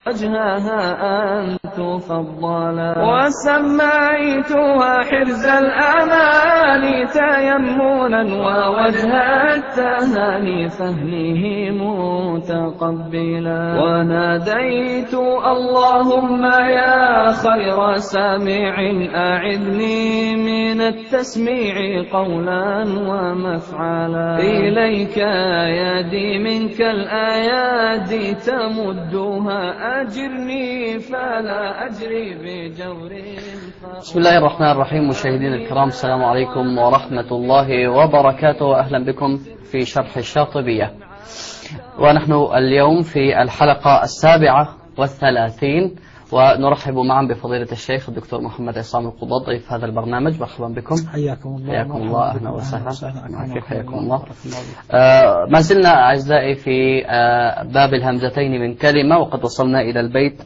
وجهها أن تفضلا، وسميتها حرز الأماني تيمنا ووجه التهاني فهمه متقبلا، وناديت اللهم يا خير سامع أعذني من التسميع قولا ومفعلا، إليك يدي منك الآيات تمدها أجرني فلا أجري بجور. بسم الله الرحمن الرحيم. مشاهدين الكرام، السلام عليكم ورحمة الله وبركاته. أهلا بكم في شرح الشاطبية، ونحن اليوم في الحلقة 37 ونرحب معا بفضيلة الشيخ الدكتور محمد عصام القضاة ضيف هذا البرنامج. مرحبا بكم. حياكم الله. حياكم الله. أهلا وسهلا. حياكم الله. ما زلنا أعزائي في باب الهمزتين من كلمة، وقد وصلنا إلى البيت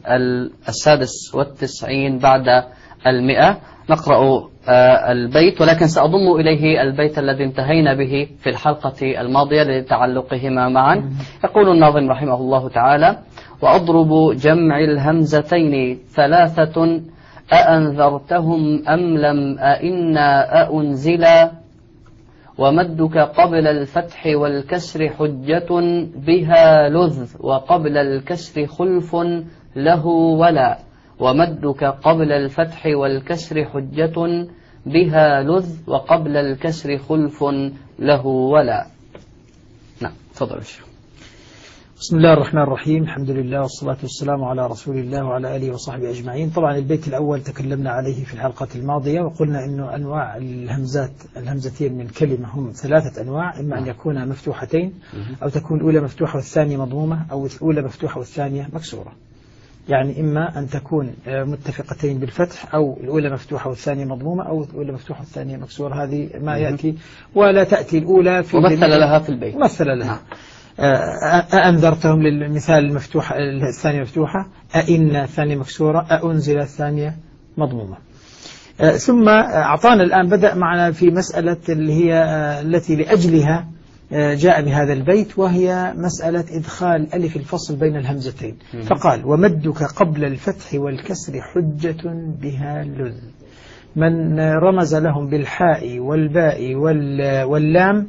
96 بعد 100. نقرأ البيت، ولكن سأضم إليه البيت الذي انتهينا به في الحلقة الماضية لتعلقهما معا. يقول الناظم رحمه الله تعالى: وأضرب جمع الهمزتين ثلاثة أأنذرتهم أم لم أئنا أأنزلا، ومدك قبل الفتح والكسر حجة بها لذ، وقبل الكسر خلف له ولا، ومدك قبل الفتح والكسر حجة بها لذ، وقبل الكسر خلف له ولا. نعم، تفضل الشيخ. بسم الله الرحمن الرحيم. الحمد لله والصلاة والسلام على رسول الله وعلى آله وصحبه أجمعين. طبعا البيت الأول تكلمنا عليه في الحلقة الماضية، وقلنا أنه أنواع الهمزتين من كلمة هم 3 أنواع: إما أن يكونا مفتوحتين، أو تكون الأولى مفتوحة والثانية مضمومة، أو الأولى مفتوحة والثانية مكسورة. يعني إما أن تكون متفقتين بالفتح، أو الأولى مفتوحة والثانية مضمومة، أو الأولى مفتوحة والثانية مكسورة. هذه ما يأتي، ولا تأتي الأولى في ومثل لها في البيت. مثل لها. أأنذرتهم للمثال المفتوحة، الثانية مفتوحة، أئن الثانية مكسورة، أأنزل الثانية مضمومة. ثم أعطانا الآن، بدأ معنا في مسألة اللي هي التي لأجلها جاء بهذا البيت، وهي مسألة إدخال ألف الفصل بين الهمزتين. فقال: ومدك قبل الفتح والكسر حجة بها لذ. من رمز لهم بالحاء والباء واللام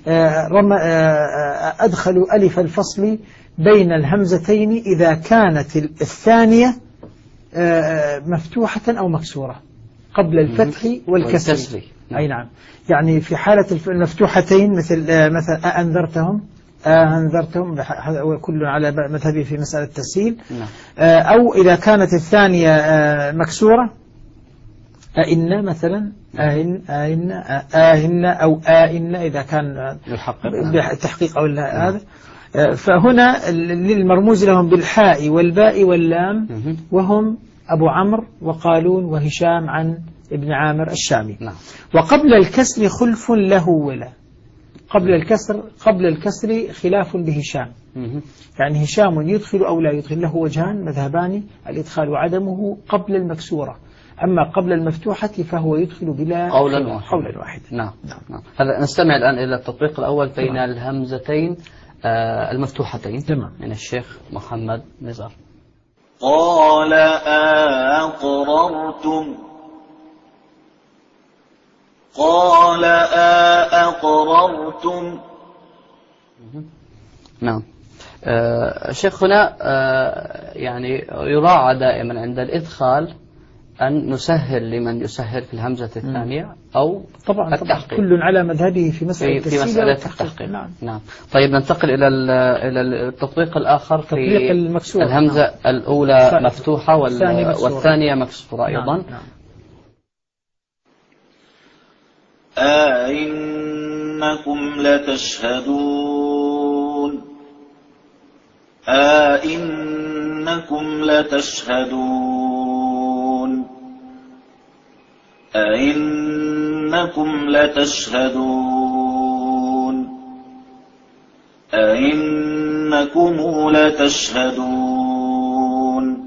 أدخلوا ألف الفصل بين الهمزتين إذا كانت الثانية مفتوحة أو مكسورة قبل الفتح والكسر. أي نعم. يعني في حالة المفتوحتين مثل أأنذرتهم، كل على مذهبي في مسألة التسهيل. أو إذا كانت الثانية مكسورة، أئن مثلا، آهن أو آئن إذا كان بالتحقيق أو هذا. فهنا للمرموز لهم بالحاء والباء واللام، وهم أبو عمرو وقالون وهشام عن ابن عامر الشامي. وقبل الكسر خلف له ولا. قبل الكسر خلاف بهشام. يعني هشام يدخل أو لا يدخل، له وجهان مذهبان: الإدخال وعدمه قبل المكسورة. أما قبل المفتوحة فهو يدخل بلا قولا واحدا. نعم. هذا نستمع الآن إلى التطبيق الأول بين الهمزتين المفتوحتين. تمام. من الشيخ محمد نزار. قال أقررتم. قال أقررتم. نعم. شيخ، هنا يعني يراعى دائما عند الإدخال أن نسهل لمن يسهل في الهمزة الثانية، أو طبعا كل على مذهبه في مسألة التحقيق. نعم. طيب، ننتقل إلى التطبيق الآخر في الهمزة. نعم. الأولى مفتوحة والثانية مكسورة أيضا. نعم. أئنكم لتشهدون. أئنكم لتشهدون. أئنكم لتشهدون. أئنكم لتشهدون.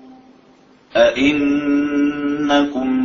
أئنكم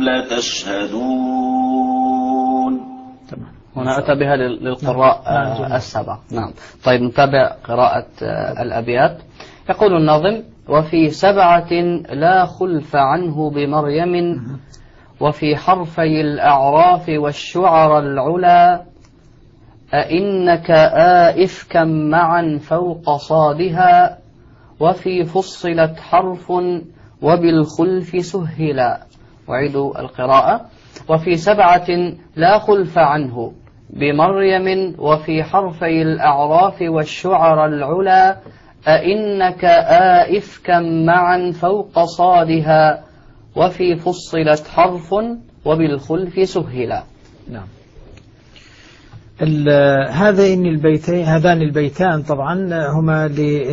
لتشهدون. هنا أتى بها للقراء السبع. نعم. طيب، نتابع قراءة الأبيات. يقول الناظم: وفي 7 لا خلف عنه بمريم وفي حرفي الأعراف والشعر العلا أئنك آئفكا معا فوق صادها وفي فصلت حرف وبالخلف سهلا. وعيد القراءة. وفي 7 لا خلف عنه بمريم وفي حرفي الأعراف والشعر العلا أئنك آئفكا معا فوق صادها وفي فصلت حرف وبالخلف سهلا. نعم. هذان البيتان طبعا هما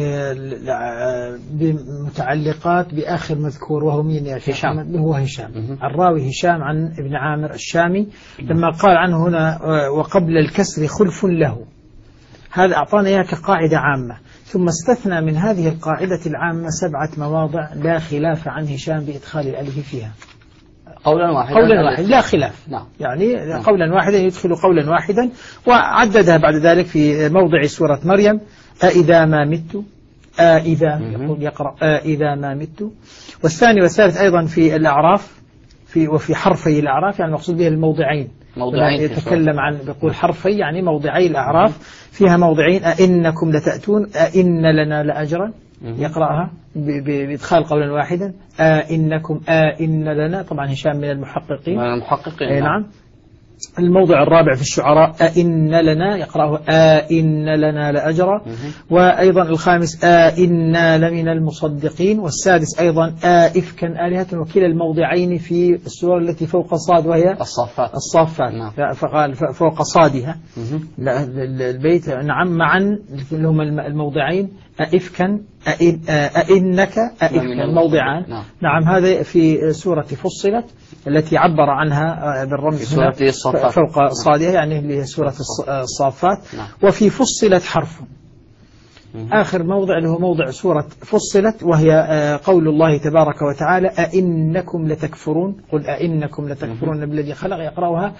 متعلقات بآخر مذكور وهو مين يا شيخ؟ هشام. هو هشام. الراوي هشام عن ابن عامر الشامي لما قال عنه هنا وقبل الكسر خلف له، هذا أعطانا إياه كقاعدة عامة، ثم استثنى من هذه القاعدة العامة 7 مواضع لا خلاف عن هشام بإدخال الألف فيها قولا واحدا لا خلاف. نعم. يعني قولا واحدا يدخل قولا واحدا، وعددها بعد ذلك في موضع سورة مريم أإذا ما مت إذا يقرأ إذا ما مت. والثاني والثالث أيضا في الأعراف وفي حرفي الأعراف، يعني المقصود به الموضعين يتكلم عن بيقول حرفي يعني موضعي الأعراف، فيها موضعين أئنكم لتأتون أئن لنا لأجرا يقرأها بإدخال قولا واحدا إنكم إن لنا، طبعا هشام من المحققين نعم. الموضع الرابع في الشعراء أئن لنا يقرأه إن لنا لأجرا. وأيضا الخامس إنا لمن المصدقين. والسادس أيضا إفكا آلهة، وكلا الموضعين في السورة التي فوق صاد وهي الصافات نعم. فقال فوق صادها البيت نعم معا اللي هم الموضعين أئفكا أئنك أئفكا موضعان نعم. هذا في سورة فصلت التي عبر عنها بالرمز فوق صادها، يعني اللي هي سورة الصافات. وفي فصلت حرف، آخر موضع اللي هو موضع سورة فصلت، وهي قول الله تبارك وتعالى أئنكم لتكفرون قل أئنكم لتكفرون بالذي خلق، يقرأها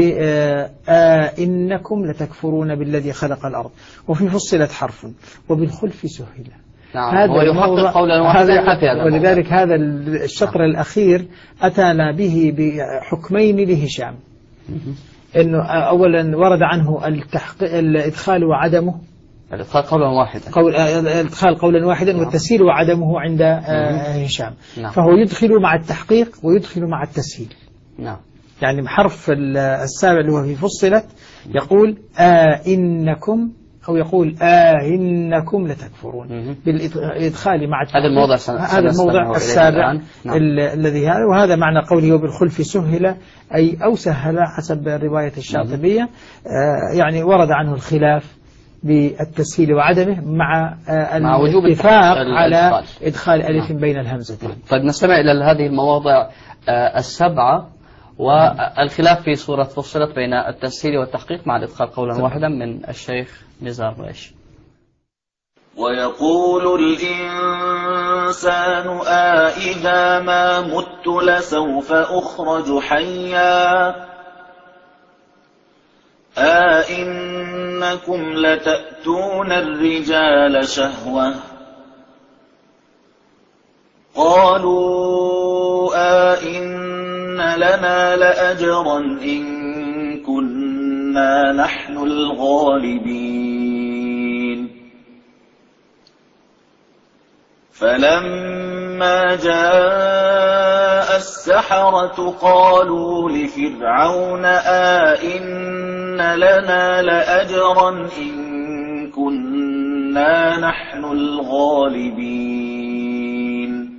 بأئنكم لتكفرون بالذي خلق الأرض. وفي فصلت حرف وبالخلف سهلا. نعم. هذا هو يحقق قولا واحدا، ولذلك هذا الشطر الأخير أتانا به بحكمين لهشام، إنه أولا ورد عنه الإدخال وعدمه، الإدخال قولا واحدا الإدخال قولا واحدا والتسهيل وعدمه عند هشام. فهو يدخل مع التحقيق ويدخل مع التسهيل. نعم. يعني بحرف السابع اللي هو في فصلت يقول إنكم أو يقول إنكم لتكفرون بالإدخال مع هذا الموضع السابع الذي هذا، وهذا معنى قوله وبالخلف سهل أي أو سهل حسب رواية الشاطبية. يعني ورد عنه الخلاف بالتسهيل وعدمه مع وجوب الاتفاق على إدخال ألف بين الهمزتين. طيب نستمع إلى هذه المواضع 7 والخلاف في سورة فصلت بين التسهيل والتحقيق مع الإدخال قولا واحدا من الشيخ نزار قريش. ويقول الإنسان أإذا ما مت لسوف أخرج حيا أئنكم لتأتون الرجال شهوة قالوا أئن لنا لأجرا إن كنا نحن الغالبين. فلما جاء السحرة قالوا لفرعون أئن لنا لأجرا إن كنا نحن الغالبين.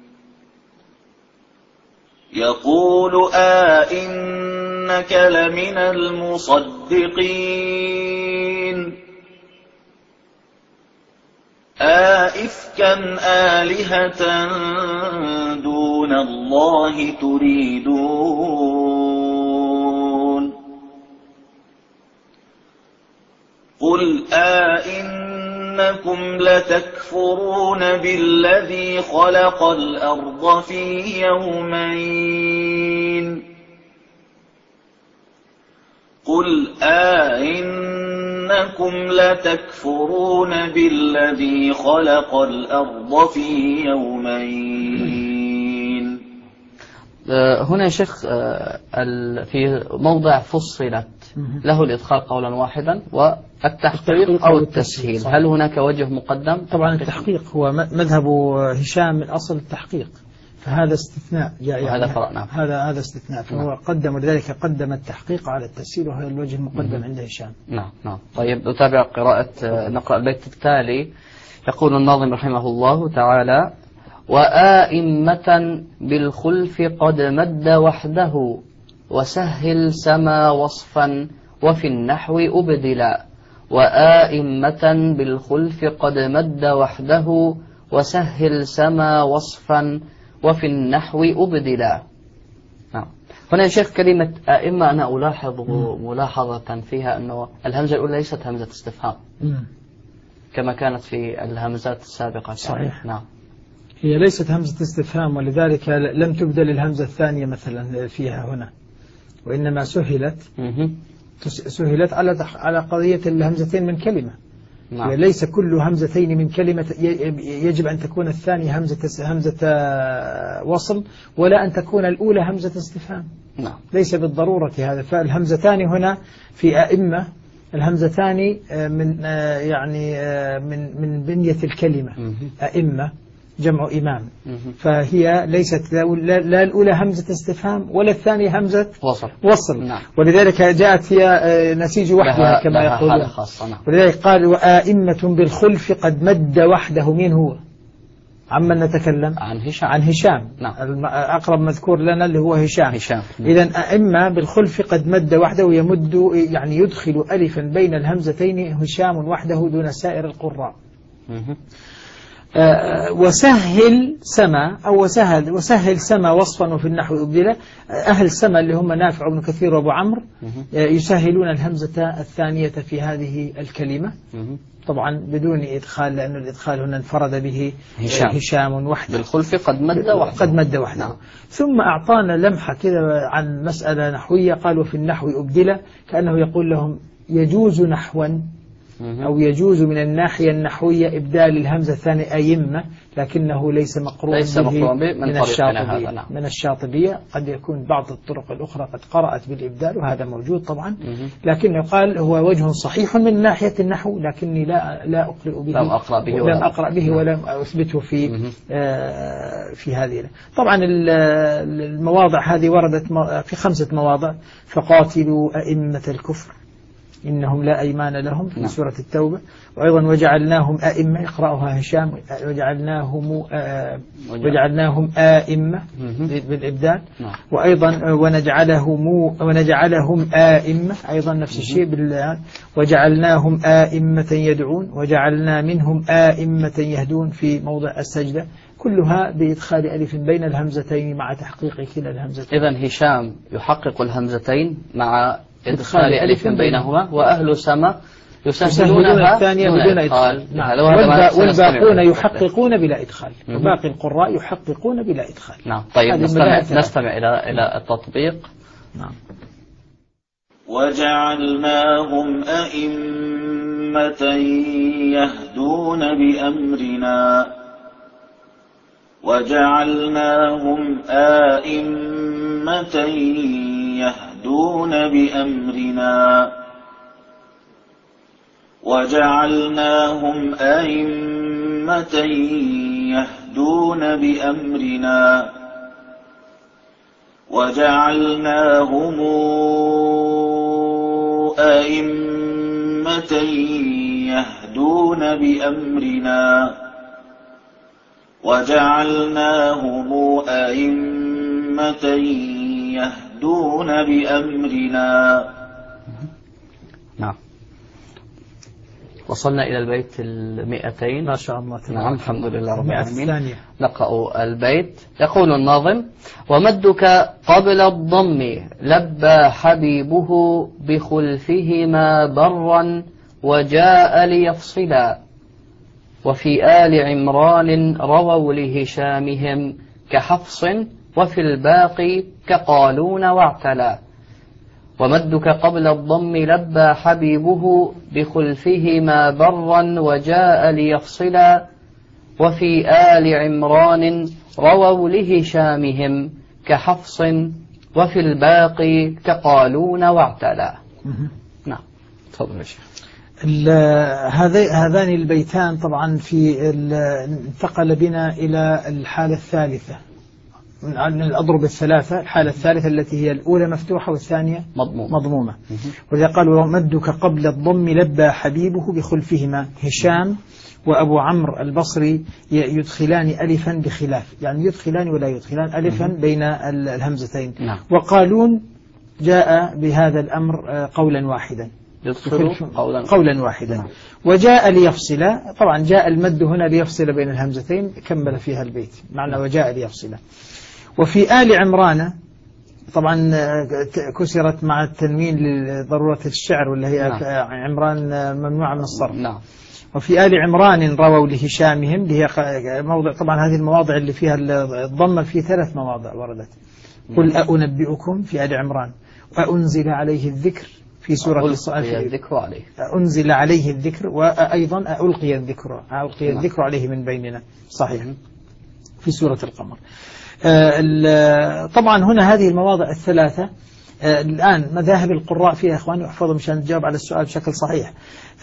يقول أئنك لمن المصدقين أئفكا آلهة دون الله تريدون قل أئنكم لتكفرون بالذي خلق الأرض في يومين قل أئنكم أئنكم لتكفرون بالذي خلق الأرض في يومين. هنا يا شيخ في موضع فصلت له الإدخال قولا واحدا والتحقيق أو التسهيل، هل هناك وجه مقدم؟ طبعا التحقيق هو مذهب هشام من أصل التحقيق، فهذا استثناء يعني هذا استثناء، فهو قدم، ولذلك قدم التحقيق على التسهيل، وهذا الوجه المقدم عند هشام. نعم. طيب نتابع نقرأ البيت التالي. يقول الناظم رحمه الله تعالى: وآئمة بالخلف قد مد وحده وسهل سما وصفا وفي النحو أبدلا. وآئمة بالخلف قد مد وحده وسهل سما وصفا وفي النحو أبدلا. نعم. هنا يا شيخ كلمة آئمة أنا ألاحظ ملاحظة فيها أنه الهمزة الأولى ليست همزة استفهام كما كانت في الهمزات السابقة. صحيح. نعم. هي ليست همزة استفهام، ولذلك لم تبدل الهمزة الثانية مثلا فيها هنا، وإنما سهلت على قضية الهمزتين من كلمة. نعم. ليس كل همزتين من كلمة يجب أن تكون الثانية همزة وصل، ولا أن تكون الأولى همزة استفهام. نعم. ليس بالضرورة هذا. فالهمزتان هنا في أئمة، الهمزتان من يعني من بنية الكلمة. أئمة جمع إمام، فهي ليست لا الأولى همزة استفهام ولا الثانية همزة وصل. نعم. ولذلك جاءت هي نسيج وحدها كما يقولون. ولذلك قال وآئمة بالخلف قد مد وحده. مين هو؟ عمن نتكلم؟ عن هشام. نعم. أقرب مذكور لنا اللي هو هشام. إذن أئمة بالخلف قد مد وحده، يمد يعني يدخل ألفا بين الهمزتين هشام وحده دون سائر القراء. وسهل سما أو وسهل سما وصفا وفي النحو أبدلا. أهل سما اللي هم نافع بن كثير وأبو عمرو يسهلون الهمزة الثانية في هذه الكلمة، طبعا بدون إدخال، لأن الإدخال هنا انفرد به هشام وحده. بالخلف قد مد وحده. نعم. ثم أعطانا لمحة كذا عن مسألة نحوية، قال وفي النحو أبدلا، كأنه يقول لهم يجوز نحوا أو يجوز من الناحية النحوية إبدال الهمزة الثانية أئمة، لكنه ليس مقرون به من الشاطبية. قد يكون بعض الطرق الأخرى قد قرأت بالإبدال، وهذا موجود طبعا، لكن يقال هو وجه صحيح من ناحية النحو، لكني لا أقرأ به، لم أقرأ به ولم أثبته في هذه. طبعا المواضع هذه وردت في 5 مواضع: فقاتلوا أئمة الكفر إنهم لا أيمان لهم في سورة التوبة، وأيضا وجعلناهم أئمة يقرأها هشام، وجعلناهم آئمة بالإبدال، وأيضا ونجعلهم آئمة أيضا نفس الشيء وجعلناهم آئمة يدعون، وجعلنا منهم آئمة يهدون في موضع السجدة، كلها بإدخال ألف بين الهمزتين مع تحقيق كلا الهمزتين. إذن هشام يحقق الهمزتين مع إدخال ألف بينهما، وأهل سما يسهلونها الثانية بدون إدخال. والباقون يحققون بلا إدخال، وباقي القراء يحققون بلا إدخال. نعم. طيب نستمع إلى التطبيق. نعم. وجعلناهم أئمة يهدون بأمرنا وجعلناهم أئمة يهدون بأمرنا وجعلناهم أئمة يهدون بأمرنا وجعلناهم أئمة يهدون بأمرنا. نعم. وصلنا إلى البيت 200 ما شاء الله. نعم الحمد لله رب العالمين. نقرأ البيت. يقول الناظم: ومدك قبل الضم لبى حبيبه بخلفهما برا وجاء ليفصلا، وفي آل عمران رووا لهشامهم كحفص، وفي الباقي كقالون واعتلى. ومدك قبل الضم لبى حبيبه بخلفهما برا وجاء ليفصلا وفي آل عمران رووا لهشامهم كحفص وفي الباقي كقالون واعتلى. نعم تفضل يا شيخ. هذان البيتان طبعا انتقل بنا إلى الحالة الثالثة من الأضرب الثلاثة. الحالة الثالثة التي هي الأولى مفتوحة والثانية مضمومة. وإذا قالوا مدك قبل الضم لبى حبيبه بخلفهما هشام وأبو عمرو البصري يدخلان ألفا بخلاف، يعني يدخلان ولا يدخلان ألفا بين الهمزتين. وقالون جاء بهذا الأمر قولا واحدا، قولا واحدا. وجاء ليفصل، طبعا جاء المد هنا ليفصل بين الهمزتين، كمل فيها البيت معنى وجاء ليفصل. وفي آل عمران طبعا كسرت مع التنوين لضرورة الشعر، ولا هي عمران ممنوعة من الصرف. وفي آل عمران رووا لهشامهم، اللي هي موضع، طبعا هذه المواضع اللي فيها الضمة في 3 مواضع وردت. قل أنبئكم في آل عمران، وأنزل عليه الذكر في سورة أنزل عليه الذكر، وأيضا ألقي الذكر عليه من بيننا، صحيح، في سورة القمر. طبعا هنا هذه المواضع الثلاثة الآن مذاهب القراء فيها إخواني، احفظوا مشان نجاوب على السؤال بشكل صحيح.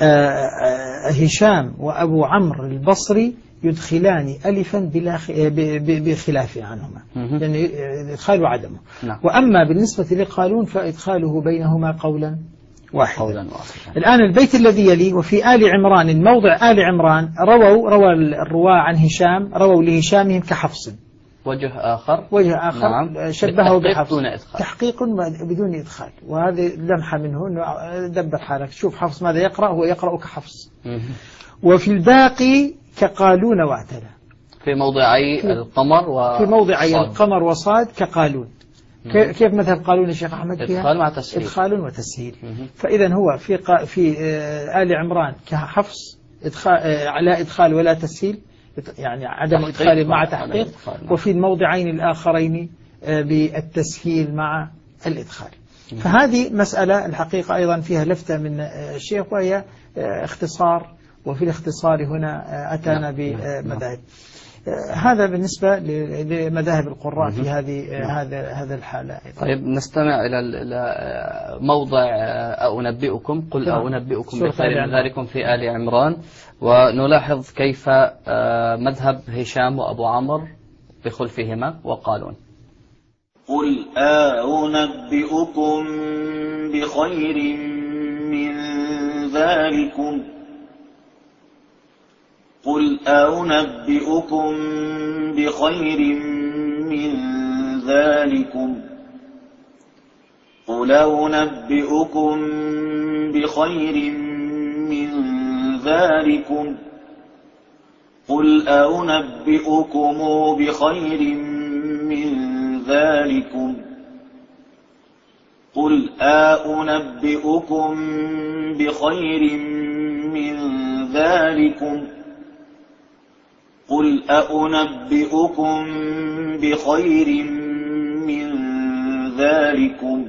هشام وأبو عمرو البصري يدخلان ألفا بخلاف عنهما، يعني إدخال وعدمه. وأما بالنسبة لقالون فإدخاله بينهما قولا واحدا. الآن البيت الذي يلي وفي آل عمران، الموضع آل عمران روى الرواة عن هشام، رووا لهشامهم كحفص، وجه آخر نعم. شبهه بحفص تحقيق بدون إدخال، وهذه لمحة منه أنه دبر حالك، شوف حفص ماذا يقرأ، هو يقرأ كحفص. وفي الباقي كقالون واعتلى، في موضعي القمر في موضعي القمر وصاد كقالون. كيف مثل قالون الشيخ أحمد فيها؟ إدخال مع تسهيل. إدخال وتسهيل. فإذا هو في آل عمران كحفص لا إدخال ولا تسهيل، يعني عدم إدخال مع تحقيق. وفي الموضعين الآخرين بالتسهيل مع الإدخال. فهذه مسألة الحقيقة أيضا فيها لفتة من الشيخ، وهي اختصار، وفي الاختصار هنا أتانا بمذاهب. هذا بالنسبة لمذاهب القراء في هذا الحالة. طيب نستمع إلى موضع أنبئكم، قل أنبئكم بخير من ذلكم في آل عمران، ونلاحظ كيف مذهب هشام وأبو عمرو بخلفهما وقالون. قل أنبئكم بخير من ذلكم، قل أنبئكم بخير من ذلكم، قل أنبئكم بخير من ذلكم، قل أنبئكم بخير من ذلكم، قل أنبئكم بخير من ذلكم، قل أنبئكم بخير من ذلكم.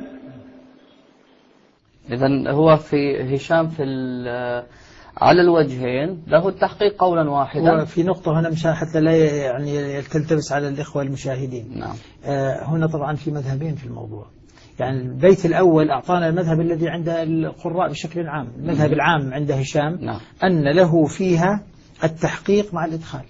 إذن هو في هشام على الوجهين له التحقيق قولا واحدا. وفي نقطة هنا مشان حتى لا يعني تلتبس على الإخوة المشاهدين. نعم. هنا طبعا في مذهبين في الموضوع. يعني البيت الأول أعطانا المذهب الذي عند القراء بشكل عام، المذهب العام عند هشام. نعم. أن له فيها التحقيق مع الإدخال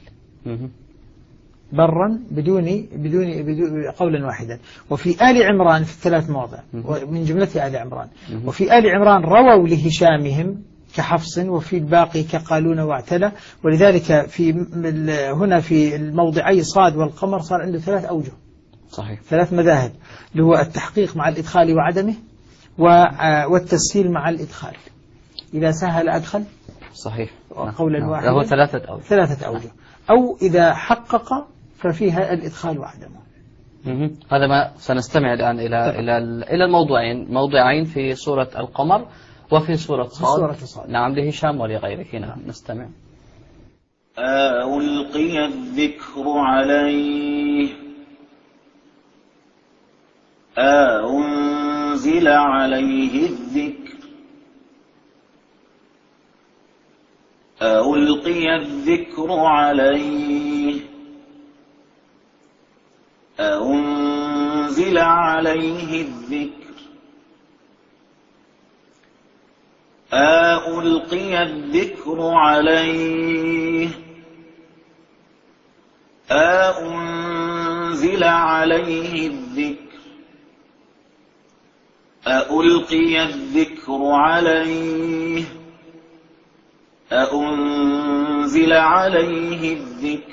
برا بدون قولا واحدا. وفي آل عمران في 3 مواضع من جملة آل عمران. وفي آل عمران رووا لهشامهم كحفص، وفي الباقي كقالون واعتلى. ولذلك هنا في الموضعي صاد والقمر صار عنده 3 أوجه، صحيح، 3 مذاهب، اللي هو التحقيق مع الإدخال وعدمه، والتسهيل مع الإدخال، إذا سهل أدخل، صحيح، قولا واحدا، له 3 أوجه، 3 أوجه، أو إذا حقق ففيها الإدخال وعدمه. هذا ما سنستمع الآن إلى موضعين في سورة القمر وفي سورة صاد. نعم، لهشام ولغيره. نعم، نستمع. ألقي الذكر عليه، أنزل أنزل عليه الذكر ألقي الذكر عليه أنزل عليه الذكر ألقي الذكر عليه أنزل عليه الذكر ألقي الذكر عليه أنزل عليه الذكر.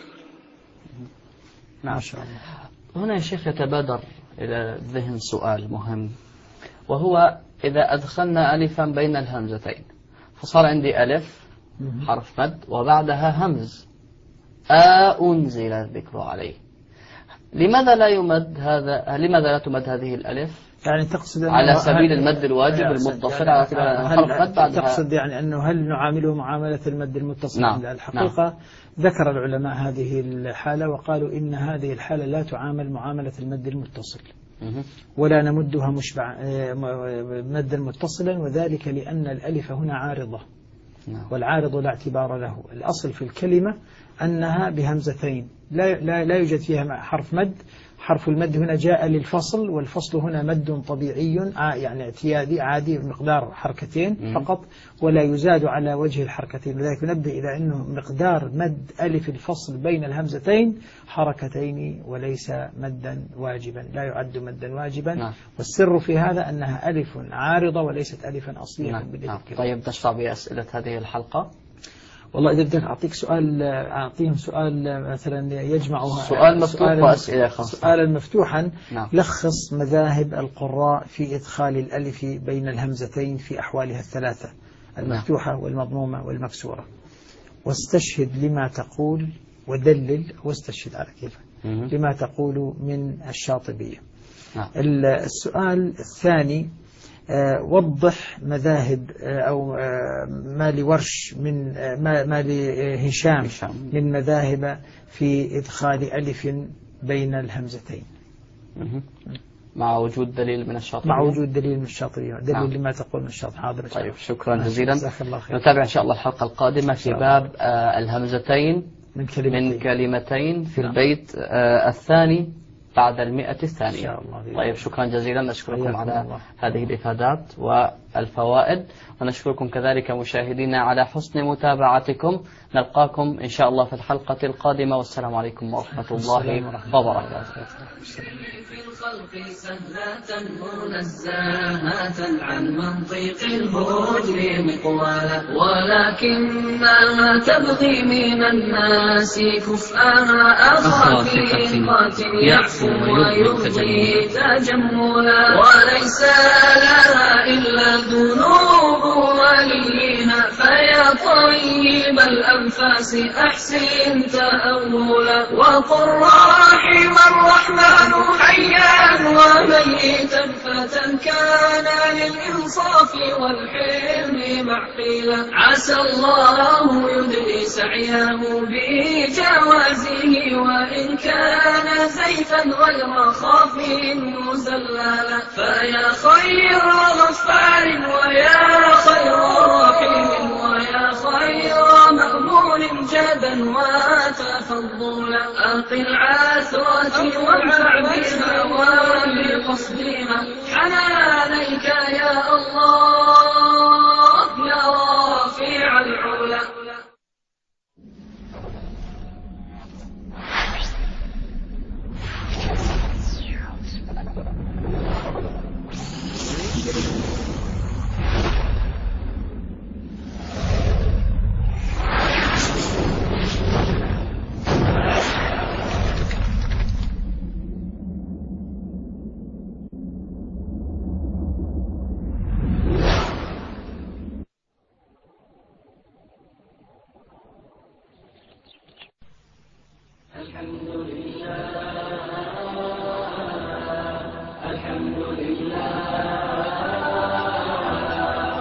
ما شاء الله. هنا يا شيخ يتبادر إلى الذهن سؤال مهم، وهو إذا أدخلنا ألفا بين الهمزتين فصار عندي ألف حرف مد وبعدها همز أنزل الذكر عليه، لماذا لا يمد هذا؟ لماذا لا تمد هذه الألف؟ يعني تقصد على سبيل المد الواجب المتصل على سبيل حرف مد بعدها؟ تقصد يعني أنه هل نعامله معاملة المد المتصل؟ نعم. الحقيقة نعم. ذكر العلماء هذه الحالة وقالوا إن هذه الحالة لا تعامل معاملة المد المتصل ولا نمدها مدا متصلا، وذلك لأن الألف هنا عارضة والعارض لا اعتبار له. الأصل في الكلمة أنها بهمزتين لا يوجد فيها حرف مد. حرف المد هنا جاء للفصل، والفصل هنا مد طبيعي يعني اعتيادي عادي بمقدار حركتين فقط ولا يزاد على وجه الحركتين. لذلك ننبه إلى أنه مقدار مد ألف الفصل بين الهمزتين حركتين وليس مدا واجبا، لا يعد مدا واجبا. والسر في هذا أنها ألف عارضة وليست ألفا أصلية. طيب نشرع بأسئلة هذه الحلقة. والله إذا بدك أعطيك سؤال، أعطيهم سؤال مثلا يجمعها سؤال مفتوح وأسئلة خاصة. سؤالا مفتوحا لخص مذاهب القراء في إدخال الألف بين الهمزتين في أحوالها الثلاثة، المفتوحة والمضمومة والمكسورة، واستشهد لما تقول ودلل، واستشهد على كيف لما تقول من الشاطبية. السؤال الثاني وضح مذاهب أو ما لورش من ما لهشام من مذاهب في إدخال ألف بين الهمزتين مع وجود دليل من الشاطبية. مع وجود دليل من الشاطبية، دليل لما تقول من الشاطبية. حاضر. طيب شكرا جزيلا. نتابع إن شاء الله الحلقة القادمة في باب الهمزتين من كلمتين في البيت الثاني بعد 100 الثانية. طيب شكرا جزيلا، نشكركم على هذه الإفادات والفوائد، ونشكركم كذلك مشاهدينا على حسن متابعتكم. نلقاكم إن شاء الله في الحلقة القادمة، والسلام عليكم ورحمة الله وبركاته. الخلق سهلة منزاهة عن منطق الهجر مقوالا، ولكنها تبغي من الناس كفءها أخاف يعفو ويرضي تجملا، وليس لها إلا ذنوب وليها، فيا طيب الأنفاس أحسن تأولا، وقل رحم الرحمن حيا وميتا فتى كان للإنصاف والحلم معقيلا، عسى الله يدري سعيه بجوازه، وإن كان زيفا غير خاف مزللا، فيا خير غفار ويا خير رحيم ويا خير مأمون جادا وتفضلا، أقل عثرة وانفع بها ولقصدها، حنانيك يا الله يا رافع العلا.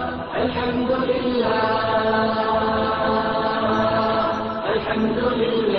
الحمد لله